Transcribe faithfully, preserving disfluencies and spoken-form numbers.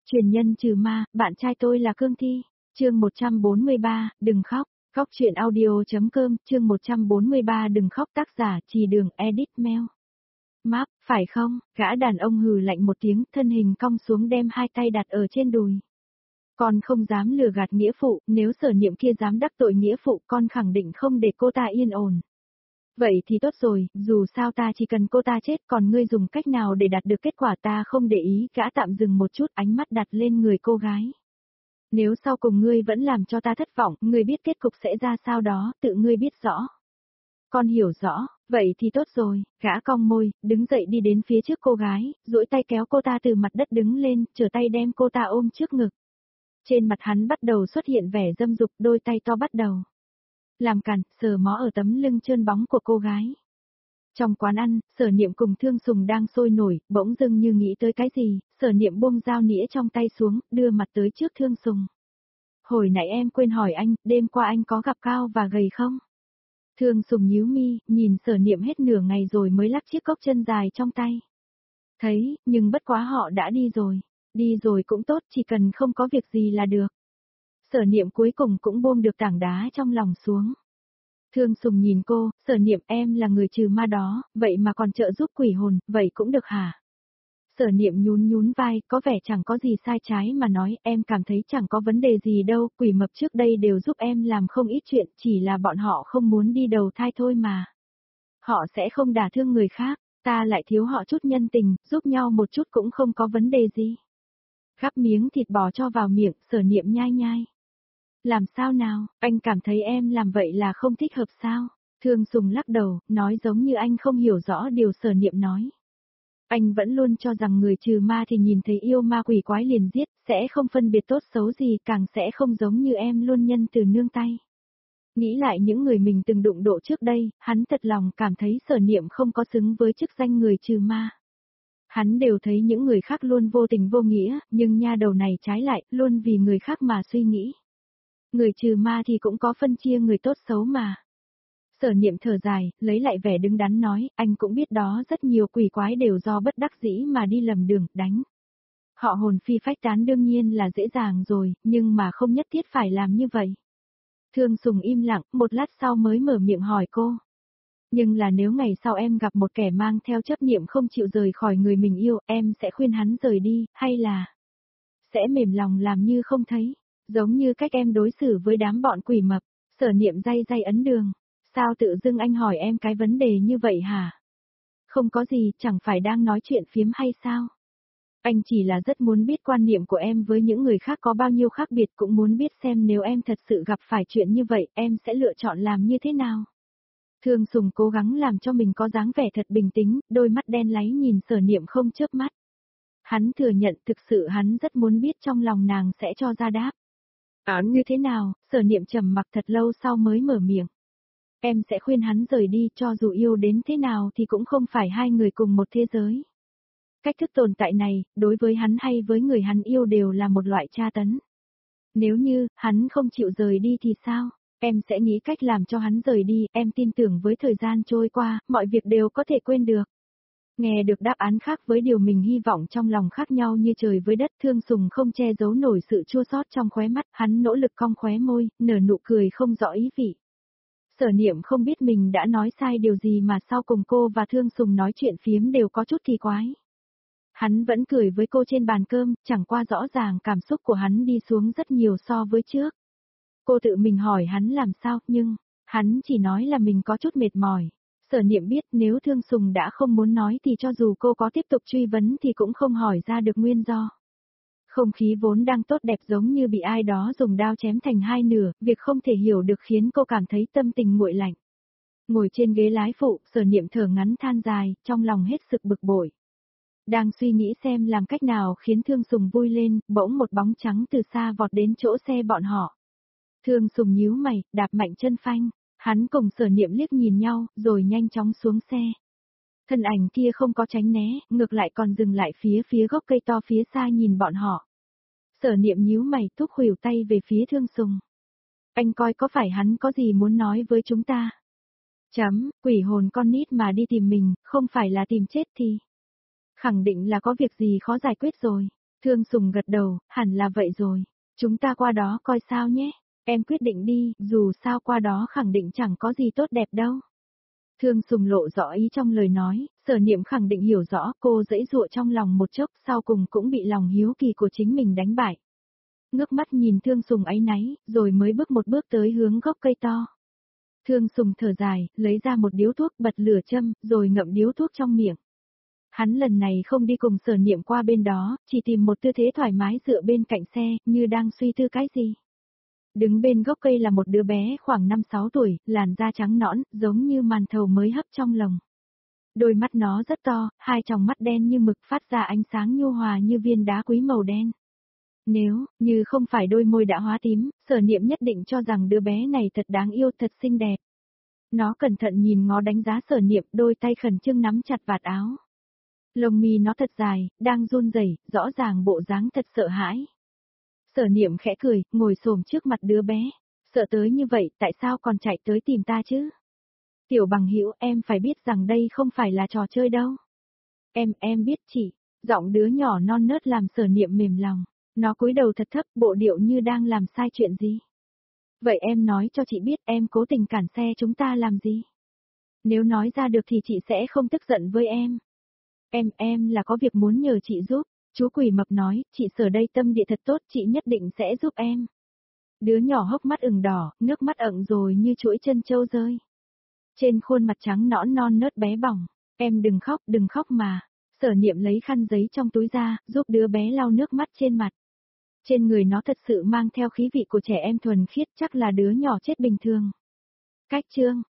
Truyền nhân trừ ma, bạn trai tôi là Cương Thi. Chương một trăm bốn mươi ba, đừng khóc. Khóc truyện audio.com, chương một trăm bốn mươi ba đừng khóc, tác giả Trì Đường, edit mail. Map, phải không? Gã đàn ông hừ lạnh một tiếng, thân hình cong xuống đem hai tay đặt ở trên đùi. Con không dám lừa gạt nghĩa phụ, nếu Sở Niệm kia dám đắc tội nghĩa phụ, con khẳng định không để cô ta yên ổn. Vậy thì tốt rồi, dù sao ta chỉ cần cô ta chết, còn ngươi dùng cách nào để đạt được kết quả ta không để ý. Gã tạm dừng một chút, ánh mắt đặt lên người cô gái. Nếu sau cùng ngươi vẫn làm cho ta thất vọng, ngươi biết kết cục sẽ ra sao đó, tự ngươi biết rõ. Con hiểu rõ, vậy thì tốt rồi. Gã cong môi, đứng dậy đi đến phía trước cô gái, duỗi tay kéo cô ta từ mặt đất đứng lên, trở tay đem cô ta ôm trước ngực. Trên mặt hắn bắt đầu xuất hiện vẻ dâm dục, đôi tay to bắt đầu làm cản, sờ mó ở tấm lưng trơn bóng của cô gái. Trong quán ăn, Sở Niệm cùng Thương Sùng đang sôi nổi, bỗng dưng như nghĩ tới cái gì, Sở Niệm buông dao nĩa trong tay xuống, đưa mặt tới trước Thương Sùng. Hồi nãy em quên hỏi anh, đêm qua anh có gặp cao và gầy không? Thương Sùng nhíu mi, nhìn Sở Niệm hết nửa ngày rồi mới lắc chiếc cốc chân dài trong tay. Thấy, nhưng bất quá họ đã đi rồi. Đi rồi cũng tốt, chỉ cần không có việc gì là được. Sở Niệm cuối cùng cũng buông được tảng đá trong lòng xuống. Thương Sùng nhìn cô, Sở Niệm, em là người trừ ma đó, vậy mà còn trợ giúp quỷ hồn, vậy cũng được hả? Sở Niệm nhún nhún vai, có vẻ chẳng có gì sai trái mà nói, em cảm thấy chẳng có vấn đề gì đâu, quỷ mập trước đây đều giúp em làm không ít chuyện, chỉ là bọn họ không muốn đi đầu thai thôi mà. Họ sẽ không đả thương người khác, ta lại thiếu họ chút nhân tình, giúp nhau một chút cũng không có vấn đề gì. Gắp miếng thịt bò cho vào miệng, Sở Niệm nhai nhai. Làm sao nào, anh cảm thấy em làm vậy là không thích hợp sao? Thương Sùng lắc đầu, nói giống như anh không hiểu rõ điều Sở Niệm nói. Anh vẫn luôn cho rằng người trừ ma thì nhìn thấy yêu ma quỷ quái liền giết, sẽ không phân biệt tốt xấu gì, càng sẽ không giống như em luôn nhân từ nương tay. Nghĩ lại những người mình từng đụng độ trước đây, hắn thật lòng cảm thấy Sở Niệm không có xứng với chức danh người trừ ma. Hắn đều thấy những người khác luôn vô tình vô nghĩa, nhưng nha đầu này trái lại, luôn vì người khác mà suy nghĩ. Người trừ ma thì cũng có phân chia người tốt xấu mà. Sở Niệm thở dài, lấy lại vẻ đứng đắn nói, anh cũng biết đó, rất nhiều quỷ quái đều do bất đắc dĩ mà đi lầm đường, đánh. Họ hồn phi phách tán đương nhiên là dễ dàng rồi, nhưng mà không nhất thiết phải làm như vậy. Thương Sùng im lặng, một lát sau mới mở miệng hỏi cô. Nhưng là nếu ngày sau em gặp một kẻ mang theo chấp niệm không chịu rời khỏi người mình yêu, em sẽ khuyên hắn rời đi, hay là sẽ mềm lòng làm như không thấy, giống như cách em đối xử với đám bọn quỷ mập. Sở Niệm day day ấn đường. Sao tự dưng anh hỏi em cái vấn đề như vậy hả? Không có gì, chẳng phải đang nói chuyện phiếm hay sao? Anh chỉ là rất muốn biết quan niệm của em với những người khác có bao nhiêu khác biệt, cũng muốn biết xem nếu em thật sự gặp phải chuyện như vậy, em sẽ lựa chọn làm như thế nào? Thương Sùng cố gắng làm cho mình có dáng vẻ thật bình tĩnh, đôi mắt đen láy nhìn Sở Niệm không chớp mắt. Hắn thừa nhận thực sự hắn rất muốn biết trong lòng nàng sẽ cho ra đáp. Án như thế nào? Sở Niệm trầm mặc thật lâu sau mới mở miệng. Em sẽ khuyên hắn rời đi, cho dù yêu đến thế nào thì cũng không phải hai người cùng một thế giới. Cách thức tồn tại này, đối với hắn hay với người hắn yêu đều là một loại tra tấn. Nếu như, hắn không chịu rời đi thì sao? Em sẽ nghĩ cách làm cho hắn rời đi, em tin tưởng với thời gian trôi qua, mọi việc đều có thể quên được. Nghe được đáp án khác với điều mình hy vọng trong lòng khác nhau như trời với đất. Thương Sùng không che giấu nổi sự chua xót trong khóe mắt, hắn nỗ lực cong khóe môi, nở nụ cười không rõ ý vị. Sở Niệm không biết mình đã nói sai điều gì mà sau cùng cô và Thương Sùng nói chuyện phiếm đều có chút kỳ quái. Hắn vẫn cười với cô trên bàn cơm, chẳng qua rõ ràng cảm xúc của hắn đi xuống rất nhiều so với trước. Cô tự mình hỏi hắn làm sao, nhưng hắn chỉ nói là mình có chút mệt mỏi. Sở Niệm biết nếu Thương Sùng đã không muốn nói thì cho dù cô có tiếp tục truy vấn thì cũng không hỏi ra được nguyên do. Không khí vốn đang tốt đẹp giống như bị ai đó dùng đao chém thành hai nửa, việc không thể hiểu được khiến cô cảm thấy tâm tình nguội lạnh. Ngồi trên ghế lái phụ, Sở Niệm thở ngắn than dài, trong lòng hết sực bực bội. Đang suy nghĩ xem làm cách nào khiến Thương Sùng vui lên, bỗng một bóng trắng từ xa vọt đến chỗ xe bọn họ. Thương Sùng nhíu mày, đạp mạnh chân phanh, hắn cùng Sở Niệm liếc nhìn nhau, rồi nhanh chóng xuống xe. Thân ảnh kia không có tránh né, ngược lại còn dừng lại phía phía gốc cây to phía xa nhìn bọn họ. Sở Niệm nhíu mày, thúc khuỷu tay về phía Thương Sùng. Anh coi có phải hắn có gì muốn nói với chúng ta? Chấm, quỷ hồn con nít mà đi tìm mình, không phải là tìm chết thì khẳng định là có việc gì khó giải quyết rồi. Thương Sùng gật đầu, hẳn là vậy rồi. Chúng ta qua đó coi sao nhé. Em quyết định đi, dù sao qua đó khẳng định chẳng có gì tốt đẹp đâu. Thương Sùng lộ rõ ý trong lời nói, Sở Niệm khẳng định hiểu rõ, cô giãy giụa trong lòng một chốc, sau cùng cũng bị lòng hiếu kỳ của chính mình đánh bại. Ngước mắt nhìn Thương Sùng áy náy, rồi mới bước một bước tới hướng gốc cây to. Thương Sùng thở dài, lấy ra một điếu thuốc, bật lửa châm, rồi ngậm điếu thuốc trong miệng. Hắn lần này không đi cùng Sở Niệm qua bên đó, chỉ tìm một tư thế thoải mái dựa bên cạnh xe, như đang suy tư cái gì. Đứng bên gốc cây là một đứa bé khoảng năm sáu tuổi, làn da trắng nõn, giống như màn thầu mới hấp trong lồng. Đôi mắt nó rất to, hai tròng mắt đen như mực phát ra ánh sáng nhu hòa như viên đá quý màu đen. Nếu, như không phải đôi môi đã hóa tím, Sở Niệm nhất định cho rằng đứa bé này thật đáng yêu, thật xinh đẹp. Nó cẩn thận nhìn ngó đánh giá Sở Niệm, đôi tay khẩn trương nắm chặt vạt áo. Lông mi nó thật dài, đang run rẩy, rõ ràng bộ dáng thật sợ hãi. Sở Niệm khẽ cười, ngồi xổm trước mặt đứa bé. Sợ tới như vậy, tại sao còn chạy tới tìm ta chứ? Tiểu bằng hữu, em phải biết rằng đây không phải là trò chơi đâu. Em, em biết chị. Giọng đứa nhỏ non nớt làm Sở Niệm mềm lòng. Nó cúi đầu thật thấp, bộ điệu như đang làm sai chuyện gì. Vậy em nói cho chị biết em cố tình cản xe chúng ta làm gì? Nếu nói ra được thì chị sẽ không tức giận với em. Em, em là có việc muốn nhờ chị giúp. Chú Quỷ Mập nói, chị Sở đây tâm địa thật tốt, chị nhất định sẽ giúp em. Đứa nhỏ hốc mắt ửng đỏ, nước mắt ẩn rồi như chuỗi chân châu rơi. Trên khuôn mặt trắng nõn non nớt bé bỏng, em đừng khóc, đừng khóc mà. Sở Niệm lấy khăn giấy trong túi ra, giúp đứa bé lau nước mắt trên mặt. Trên người nó thật sự mang theo khí vị của trẻ em thuần khiết, chắc là đứa nhỏ chết bình thường. Cách chương